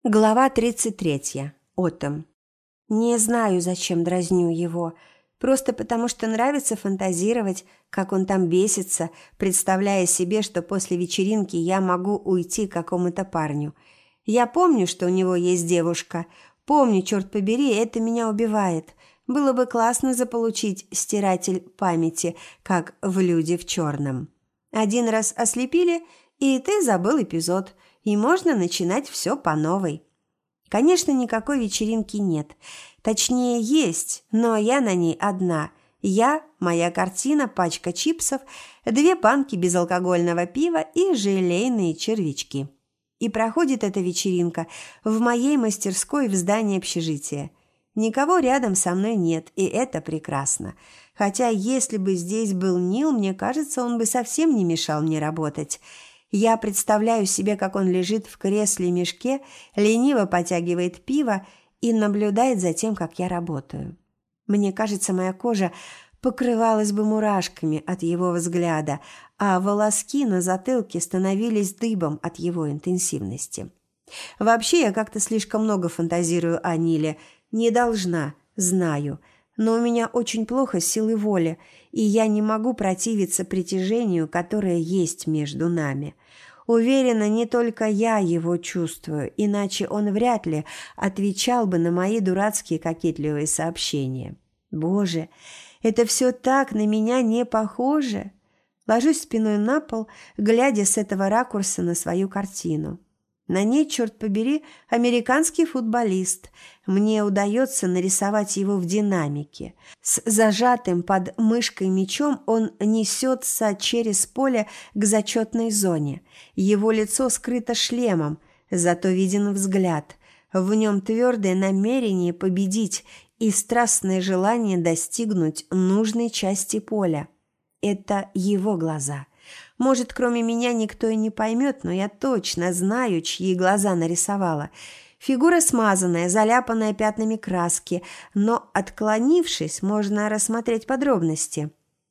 Глава 33. Отом. Не знаю, зачем дразню его. Просто потому, что нравится фантазировать, как он там бесится, представляя себе, что после вечеринки я могу уйти к какому-то парню. Я помню, что у него есть девушка. Помню, черт побери, это меня убивает. Было бы классно заполучить стиратель памяти, как в «Люди в черном». Один раз ослепили, и ты забыл эпизод, и можно начинать все по новой. Конечно, никакой вечеринки нет. Точнее, есть, но я на ней одна. Я, моя картина, пачка чипсов, 2 банки безалкогольного пива и желейные червячки. И проходит эта вечеринка в моей мастерской в здании общежития. Никого рядом со мной нет, и это прекрасно. Хотя, если бы здесь был Нил, мне кажется, он бы совсем не мешал мне работать. Я представляю себе, как он лежит в кресле-мешке, лениво потягивает пиво и наблюдает за тем, как я работаю. Мне кажется, моя кожа покрывалась бы мурашками от его взгляда, а волоски на затылке становились дыбом от его интенсивности. Вообще, я как-то слишком много фантазирую о Ниле. Не должна, знаю. Но у меня очень плохо с силой воли, и я не могу противиться притяжению, которое есть между нами. Уверена, не только я его чувствую, иначе он вряд ли отвечал бы на мои дурацкие кокетливые сообщения. Боже, это все так на меня не похоже. Ложусь спиной на пол, глядя с этого ракурса на свою картину. На ней, черт побери, американский футболист. Мне удается нарисовать его в динамике. С зажатым под мышкой мячом он несется через поле к зачетной зоне. Его лицо скрыто шлемом, зато виден взгляд. В нем твердое намерение победить и страстное желание достигнуть нужной части поля. Это его глаза. Может, кроме меня никто и не поймет, но я точно знаю, чьи глаза нарисовала. Фигура смазанная, заляпанная пятнами краски, но, отклонившись, можно рассмотреть подробности.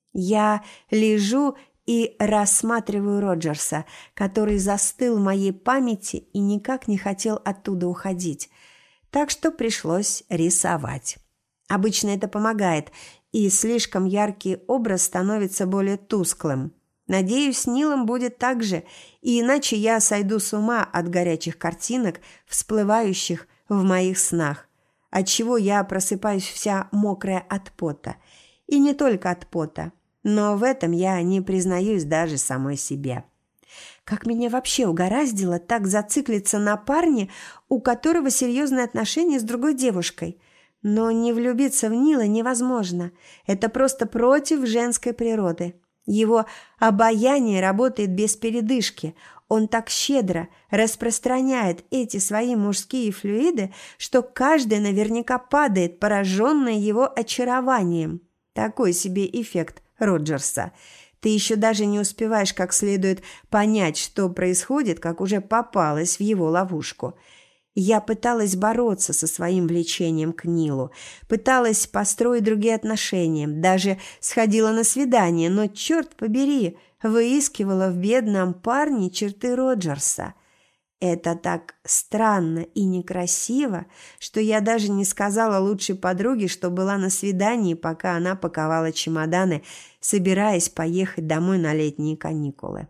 Я лежу и рассматриваю Роджерса, который застыл в моей памяти и никак не хотел оттуда уходить. Так что пришлось рисовать. Обычно это помогает, и слишком яркий образ становится более тусклым. Надеюсь, с Нилом будет так же, и иначе я сойду с ума от горячих картинок, всплывающих в моих снах, отчего я просыпаюсь вся мокрая от пота. И не только от пота, но в этом я не признаюсь даже самой себе. Как меня вообще угораздило так зациклиться на парне, у которого серьезные отношения с другой девушкой? Но не влюбиться в Нила невозможно. Это просто против женской природы. Его обаяние работает без передышки. Он так щедро распространяет эти свои мужские флюиды, что каждый наверняка падает, пораженный его очарованием. Такой себе эффект Роджерса. Ты еще даже не успеваешь как следует понять, что происходит, как уже попалась в его ловушку. Я пыталась бороться со своим влечением к Нилу, пыталась построить другие отношения, даже сходила на свидание, но, черт побери, выискивала в бедном парне черты Роджерса. Это так странно и некрасиво, что я даже не сказала лучшей подруге, что была на свидании, пока она паковала чемоданы, собираясь поехать домой на летние каникулы.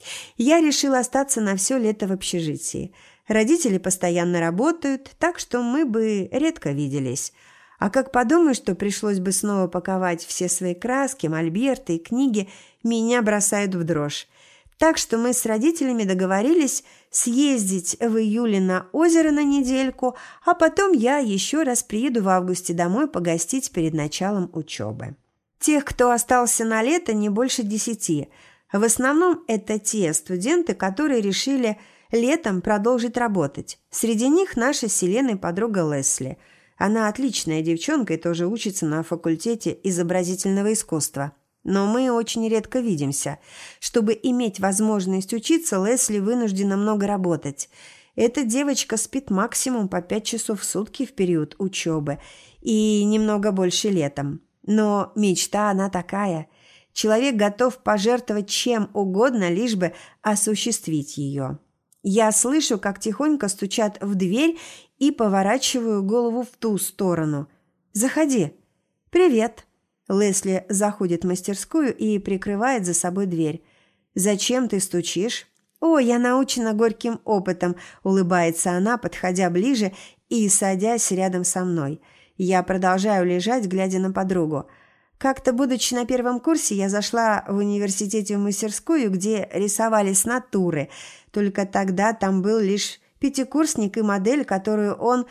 Я решила остаться на все лето в общежитии. Родители постоянно работают, так что мы бы редко виделись. А как подумаю, что пришлось бы снова паковать все свои краски, мольберты и книги, меня бросают в дрожь. Так что мы с родителями договорились съездить в июле на озеро на недельку, а потом я еще раз приеду в августе домой погостить перед началом учебы. Тех, кто остался на лето, не больше 10. В основном это те студенты, которые решили летом продолжить работать. Среди них наша с Селеной подруга Лесли. Она отличная девчонка и тоже учится на факультете изобразительного искусства. Но мы очень редко видимся. Чтобы иметь возможность учиться, Лесли вынуждена много работать. Эта девочка спит максимум по 5 часов в сутки в период учебы и немного больше летом. Но мечта она такая. Человек готов пожертвовать чем угодно, лишь бы осуществить ее. Я слышу, как тихонько стучат в дверь и поворачиваю голову в ту сторону. «Заходи». «Привет». Лесли заходит в мастерскую и прикрывает за собой дверь. «Зачем ты стучишь?» «О, я научена горьким опытом», – улыбается она, подходя ближе и садясь рядом со мной. Я продолжаю лежать, глядя на подругу. Как-то, будучи на первом курсе, я зашла в университете в мастерскую, где рисовали с натуры. Только тогда там был лишь пятикурсник и модель, которую он...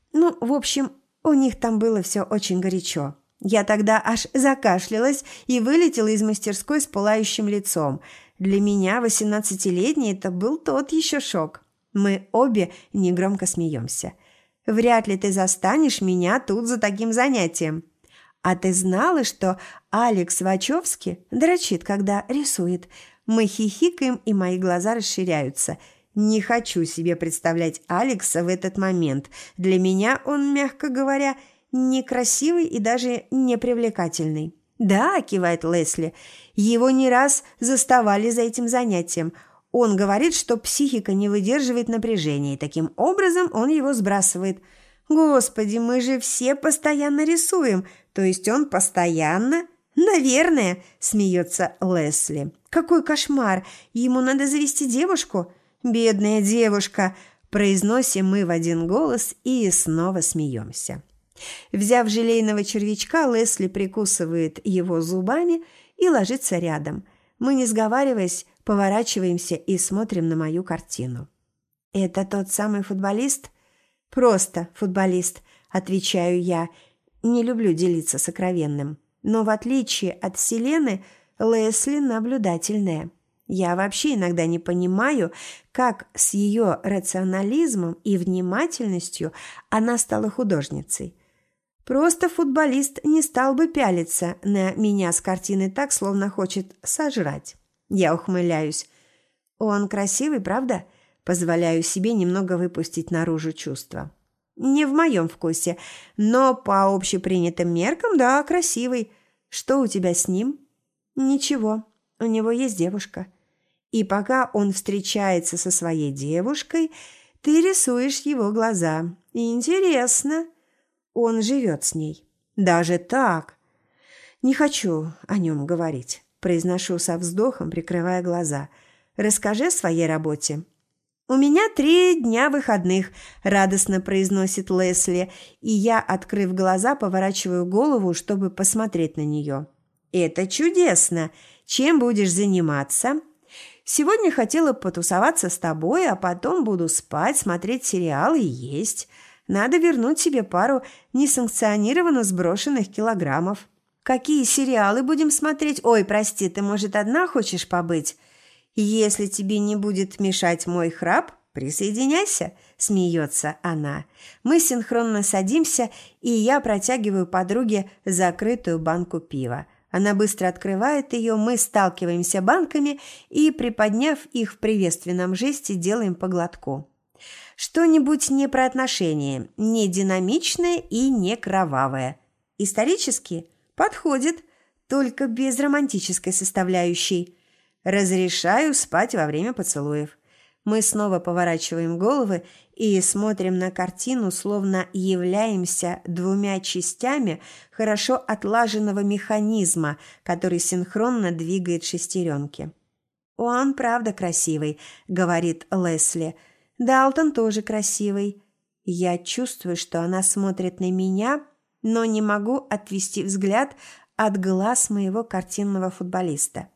в общем, у них там было все очень горячо. Я тогда аж закашлялась и вылетела из мастерской с пылающим лицом. Для меня, 18-летней, это был тот еще шок. Мы обе негромко смеемся. «Вряд ли ты застанешь меня тут за таким занятием». «А ты знала, что Алекс Вачовски дрочит, когда рисует?» Мы хихикаем, и мои глаза расширяются. Не хочу себе представлять Алекса в этот момент. Для меня он, мягко говоря, некрасивый и даже непривлекательный. «Да», – кивает Лесли, – «его не раз заставали за этим занятием. Он говорит, что психика не выдерживает напряжения, и таким образом он его сбрасывает». «Господи, мы же все постоянно рисуем, то есть он постоянно?» «Наверное», – смеется Лесли. «Какой кошмар! Ему надо завести девушку?» «Бедная девушка!» – произносим мы в один голос и снова смеемся. Взяв желейного червячка, Лесли прикусывает его зубами и ложится рядом. Мы, не сговариваясь, поворачиваемся и смотрим на мою картину. «Это тот самый футболист?» «Просто футболист», – отвечаю я. Не люблю делиться сокровенным. Но в отличие от Селены, Лесли наблюдательная. Я вообще иногда не понимаю, как с ее рационализмом и внимательностью она стала художницей. Просто футболист не стал бы пялиться на меня с картины так, словно хочет сожрать. Я ухмыляюсь. «Он красивый, правда?» Позволяю себе немного выпустить наружу чувства. «Не в моем вкусе, но по общепринятым меркам, да, красивый. Что у тебя с ним?» «Ничего, у него есть девушка. И пока он встречается со своей девушкой, ты рисуешь его глаза. Интересно. Он живет с ней. Даже так?» «Не хочу о нем говорить», – произношу со вздохом, прикрывая глаза. «Расскажи о своей работе». «У меня 3 дня выходных», – радостно произносит Лесли, и я, открыв глаза, поворачиваю голову, чтобы посмотреть на нее. «Это чудесно! Чем будешь заниматься?» «Сегодня хотела потусоваться с тобой, а потом буду спать, смотреть сериалы и есть. Надо вернуть себе пару несанкционированно сброшенных килограммов». «Какие сериалы будем смотреть? Ой, прости, ты, может, одна хочешь побыть?» «Если тебе не будет мешать мой храп, присоединяйся», – смеется она. Мы синхронно садимся, и я протягиваю подруге закрытую банку пива. Она быстро открывает ее, мы сталкиваемся банками и, приподняв их в приветственном жесте, делаем по глотку. Что-нибудь не про отношения, не динамичное и не кровавое. Исторически подходит, только без романтической составляющей. «Разрешаю спать во время поцелуев». Мы снова поворачиваем головы и смотрим на картину, словно являемся 2 частями хорошо отлаженного механизма, который синхронно двигает шестеренки. «Он правда красивый», — говорит Лесли. «Далтон тоже красивый». Я чувствую, что она смотрит на меня, но не могу отвести взгляд от глаз моего картинного футболиста.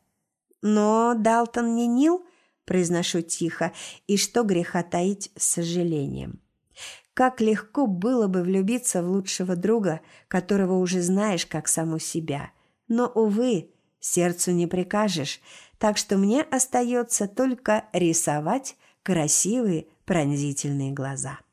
«Но Далтон не Нил», – произношу тихо, и что греха таить с сожалением. Как легко было бы влюбиться в лучшего друга, которого уже знаешь как саму себя. Но, увы, сердцу не прикажешь, так что мне остается только рисовать красивые пронзительные глаза.